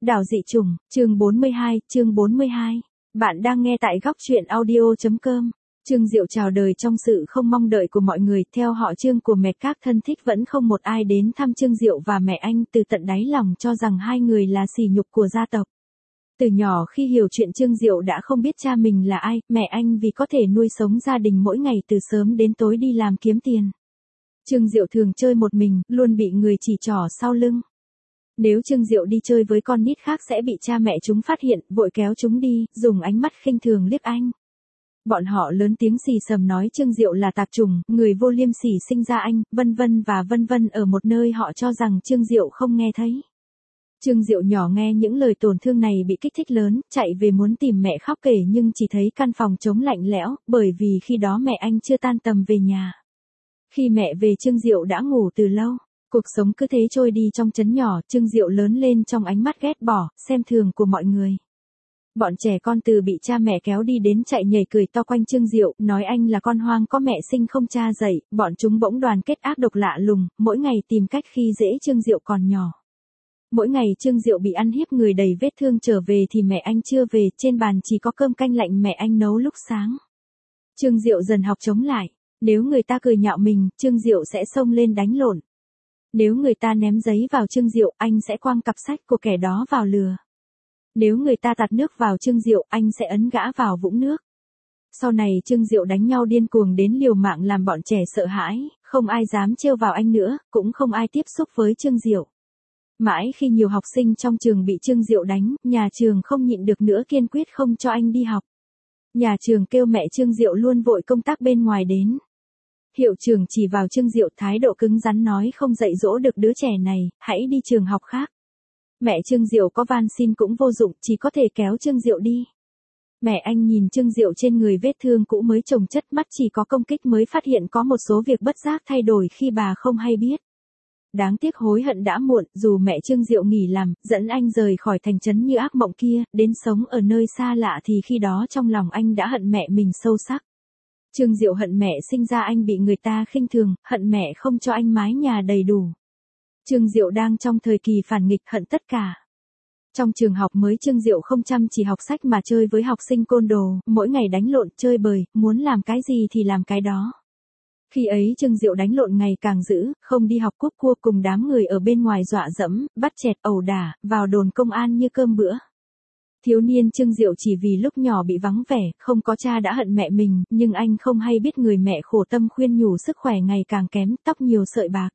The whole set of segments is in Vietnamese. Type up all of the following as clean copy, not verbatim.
Đảo dị chủng, chương 42. Bạn đang nghe tại góc truyện audio.com. Trương Diệu chào đời trong sự không mong đợi của mọi người, theo họ Trương của mẹ các thân thích vẫn không một ai đến thăm Trương Diệu và mẹ anh, từ tận đáy lòng cho rằng hai người là sỉ nhục của gia tộc. Từ nhỏ khi hiểu chuyện Trương Diệu đã không biết cha mình là ai, mẹ anh vì có thể nuôi sống gia đình mỗi ngày từ sớm đến tối đi làm kiếm tiền. Trương Diệu thường chơi một mình, luôn bị người chỉ trỏ sau lưng. Nếu Trương Diệu đi chơi với con nít khác sẽ bị cha mẹ chúng phát hiện, vội kéo chúng đi, dùng ánh mắt khinh thường liếc anh. Bọn họ lớn tiếng xì xầm nói Trương Diệu là tạp chủng, người vô liêm sỉ sinh ra anh, vân vân ở một nơi họ cho rằng Trương Diệu không nghe thấy. Trương Diệu nhỏ nghe những lời tổn thương này bị kích thích lớn, chạy về muốn tìm mẹ khóc kể nhưng chỉ thấy căn phòng trống lạnh lẽo, bởi vì khi đó mẹ anh chưa tan tầm về nhà. Khi mẹ về Trương Diệu đã ngủ từ lâu. Cuộc sống cứ thế trôi đi trong trấn nhỏ, Trương Diệu lớn lên trong ánh mắt ghét bỏ, xem thường của mọi người. Bọn trẻ con từ bị cha mẹ kéo đi đến chạy nhảy cười to quanh Trương Diệu, nói anh là con hoang có mẹ sinh không cha dạy, bọn chúng bỗng đoàn kết ác độc lạ lùng, mỗi ngày tìm cách khi dễ Trương Diệu còn nhỏ. Mỗi ngày Trương Diệu bị ăn hiếp người đầy vết thương trở về thì mẹ anh chưa về, trên bàn chỉ có cơm canh lạnh mẹ anh nấu lúc sáng. Trương Diệu dần học chống lại, nếu người ta cười nhạo mình, Trương Diệu sẽ xông lên đánh lộn. Nếu người ta ném giấy vào Trương Diệu, anh sẽ quăng cặp sách của kẻ đó vào lừa. Nếu người ta tạt nước vào Trương Diệu, anh sẽ ấn gã vào vũng nước. Sau này Trương Diệu đánh nhau điên cuồng đến liều mạng làm bọn trẻ sợ hãi, không ai dám trêu vào anh nữa, cũng không ai tiếp xúc với Trương Diệu. Mãi khi nhiều học sinh trong trường bị Trương Diệu đánh, nhà trường không nhịn được nữa kiên quyết không cho anh đi học. Nhà trường kêu mẹ Trương Diệu luôn vội công tác bên ngoài đến. Hiệu trưởng chỉ vào Trương Diệu thái độ cứng rắn nói không dạy dỗ được đứa trẻ này, hãy đi trường học khác. Mẹ Trương Diệu có van xin cũng vô dụng, chỉ có thể kéo Trương Diệu đi. Mẹ anh nhìn Trương Diệu trên người vết thương cũ mới chồng chất, mắt chỉ có công kích mới phát hiện có một số việc bất giác thay đổi khi bà không hay biết. Đáng tiếc hối hận đã muộn, dù mẹ Trương Diệu nghỉ làm, dẫn anh rời khỏi thành trấn như ác mộng kia, đến sống ở nơi xa lạ thì khi đó trong lòng anh đã hận mẹ mình sâu sắc. Trương Diệu hận mẹ sinh ra anh bị người ta khinh thường, hận mẹ không cho anh mái nhà đầy đủ. Trương Diệu đang trong thời kỳ phản nghịch, hận tất cả. Trong trường học mới Trương Diệu không chăm chỉ học sách mà chơi với học sinh côn đồ, mỗi ngày đánh lộn, chơi bời, muốn làm cái gì thì làm cái đó. Khi ấy Trương Diệu đánh lộn ngày càng dữ, không đi học cúp cua cùng đám người ở bên ngoài dọa dẫm, bắt chẹt ẩu đả, vào đồn công an như cơm bữa. Thiếu niên Trương Diệu chỉ vì lúc nhỏ bị vắng vẻ, không có cha đã hận mẹ mình, nhưng anh không hay biết người mẹ khổ tâm khuyên nhủ sức khỏe ngày càng kém, tóc nhiều sợi bạc.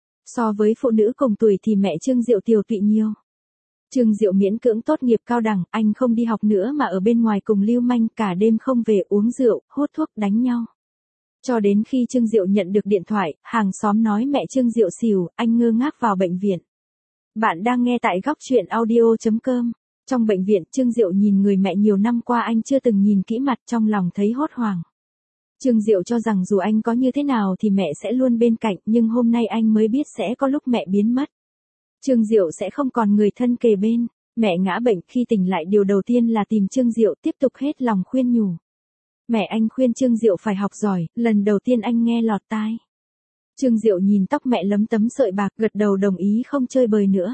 So với phụ nữ cùng tuổi thì mẹ Trương Diệu tiều tụy nhiều. Trương Diệu miễn cưỡng tốt nghiệp cao đẳng, anh không đi học nữa mà ở bên ngoài cùng lưu manh, cả đêm không về, uống rượu, hút thuốc, đánh nhau. Cho đến khi Trương Diệu nhận được điện thoại, hàng xóm nói mẹ Trương Diệu xỉu, anh ngơ ngác vào bệnh viện. Bạn đang nghe tại góc truyện audio.com. Trong bệnh viện, Trương Diệu nhìn người mẹ nhiều năm qua anh chưa từng nhìn kỹ mặt, trong lòng thấy hốt hoảng. Trương Diệu cho rằng dù anh có như thế nào thì mẹ sẽ luôn bên cạnh, nhưng hôm nay anh mới biết sẽ có lúc mẹ biến mất. Trương Diệu sẽ không còn người thân kề bên. Mẹ ngã bệnh, khi tỉnh lại điều đầu tiên là tìm Trương Diệu, tiếp tục hết lòng khuyên nhủ. Mẹ anh khuyên Trương Diệu phải học giỏi, lần đầu tiên anh nghe lọt tai. Trương Diệu nhìn tóc mẹ lấm tấm sợi bạc, gật đầu đồng ý không chơi bời nữa.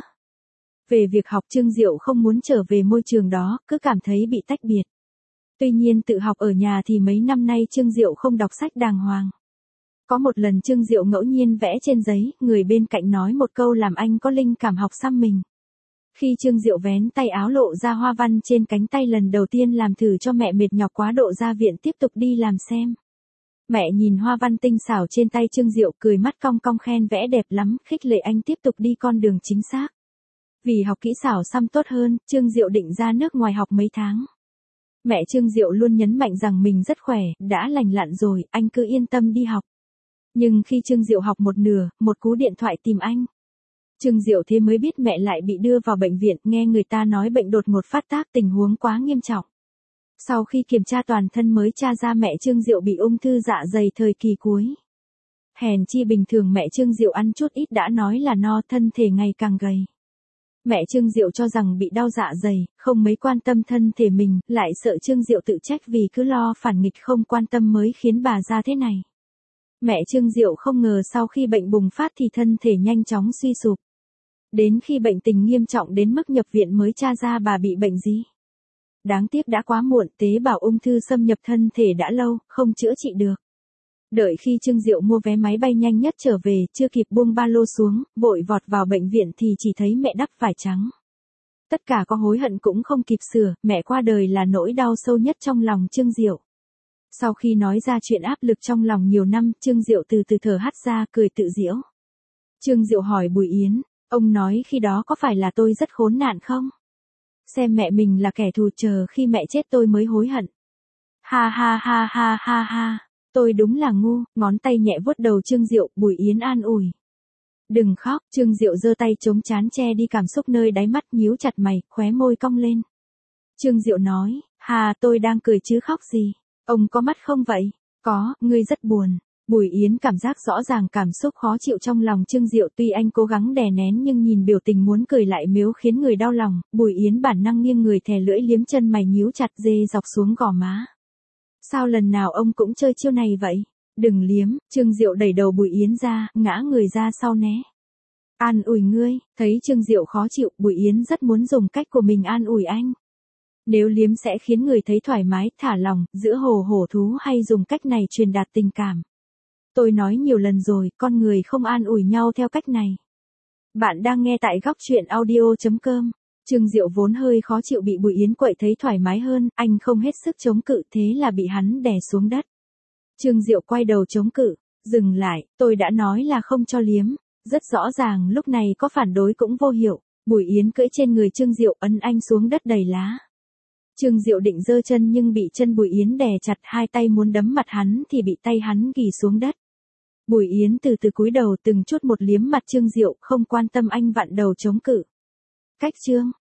Về việc học Trương Diệu không muốn trở về môi trường đó, cứ cảm thấy bị tách biệt. Tuy nhiên tự học ở nhà thì mấy năm nay Trương Diệu không đọc sách đàng hoàng. Có một lần Trương Diệu ngẫu nhiên vẽ trên giấy, người bên cạnh nói một câu làm anh có linh cảm học xăm mình. Khi Trương Diệu vén tay áo lộ ra hoa văn trên cánh tay lần đầu tiên làm thử cho mẹ mệt nhọc quá độ ra viện tiếp tục đi làm xem. Mẹ nhìn hoa văn tinh xảo trên tay Trương Diệu cười mắt cong cong khen vẽ đẹp lắm, khích lệ anh tiếp tục đi con đường chính xác. Vì học kỹ xảo xăm tốt hơn, Trương Diệu định ra nước ngoài học mấy tháng. Mẹ Trương Diệu luôn nhấn mạnh rằng mình rất khỏe, đã lành lặn rồi, anh cứ yên tâm đi học. Nhưng khi Trương Diệu học một nửa, một cú điện thoại tìm anh. Trương Diệu thế mới biết mẹ lại bị đưa vào bệnh viện, nghe người ta nói bệnh đột ngột phát tác, tình huống quá nghiêm trọng. Sau khi kiểm tra toàn thân mới tra ra mẹ Trương Diệu bị ung thư dạ dày thời kỳ cuối. Hèn chi bình thường mẹ Trương Diệu ăn chút ít đã nói là no, thân thể ngày càng gầy. Mẹ Trương Diệu cho rằng bị đau dạ dày, không mấy quan tâm thân thể mình, lại sợ Trương Diệu tự trách vì cứ lo phản nghịch không quan tâm mới khiến bà ra thế này. Mẹ Trương Diệu không ngờ sau khi bệnh bùng phát thì thân thể nhanh chóng suy sụp. Đến khi bệnh tình nghiêm trọng đến mức nhập viện mới tra ra bà bị bệnh gì. Đáng tiếc đã quá muộn, tế bào ung thư xâm nhập thân thể đã lâu, không chữa trị được. Đợi khi Trương Diệu mua vé máy bay nhanh nhất trở về, chưa kịp buông ba lô xuống, vội vọt vào bệnh viện thì chỉ thấy mẹ đắp vải trắng. Tất cả có hối hận cũng không kịp sửa, mẹ qua đời là nỗi đau sâu nhất trong lòng Trương Diệu. Sau khi nói ra chuyện áp lực trong lòng nhiều năm, Trương Diệu từ từ thở hắt ra, cười tự giễu. Trương Diệu hỏi Bùi Yến, ông nói khi đó có phải là tôi rất khốn nạn không? Xem mẹ mình là kẻ thù, chờ khi mẹ chết tôi mới hối hận. Ha ha ha ha ha ha, tôi đúng là ngu, ngón tay nhẹ vuốt đầu Trương Diệu, Bùi Yến an ủi. Đừng khóc, Trương Diệu giơ tay chống trán che đi cảm xúc nơi đáy mắt, nhíu chặt mày, khóe môi cong lên. Trương Diệu nói, hà tôi đang cười chứ khóc gì, ông có mắt không vậy? Có, ngươi rất buồn. Bùi Yến cảm giác rõ ràng cảm xúc khó chịu trong lòng Trương Diệu, tuy anh cố gắng đè nén nhưng nhìn biểu tình muốn cười lại mếu khiến người đau lòng, Bùi Yến bản năng nghiêng người thè lưỡi liếm chân mày nhíu chặt, dê dọc xuống gò má. Sao lần nào ông cũng chơi chiêu này vậy? Đừng liếm, Trương Diệu đẩy đầu Bùi Yến ra, ngã người ra sau né. An ủi ngươi, thấy Trương Diệu khó chịu, Bùi Yến rất muốn dùng cách của mình an ủi anh. Nếu liếm sẽ khiến người thấy thoải mái, thả lòng, giữa hồ hổ thú hay dùng cách này truyền đạt tình cảm. Tôi nói nhiều lần rồi, con người không an ủi nhau theo cách này. Bạn đang nghe tại góc truyện audio.com. Trương Diệu vốn hơi khó chịu bị Bùi Yến quậy thấy thoải mái hơn, anh không hết sức chống cự, thế là bị hắn đè xuống đất. Trương Diệu quay đầu chống cự, dừng lại, tôi đã nói là không cho liếm. Rất rõ ràng lúc này có phản đối cũng vô hiệu. Bùi Yến cưỡi trên người Trương Diệu ấn anh xuống đất đầy lá. Trương Diệu định giơ chân nhưng bị chân Bùi Yến đè chặt, hai tay muốn đấm mặt hắn thì bị tay hắn ghì xuống đất. Bùi Yến từ từ cúi đầu từng chút một liếm mặt Trương Diệu, không quan tâm anh vặn đầu chống cự. Cách Trương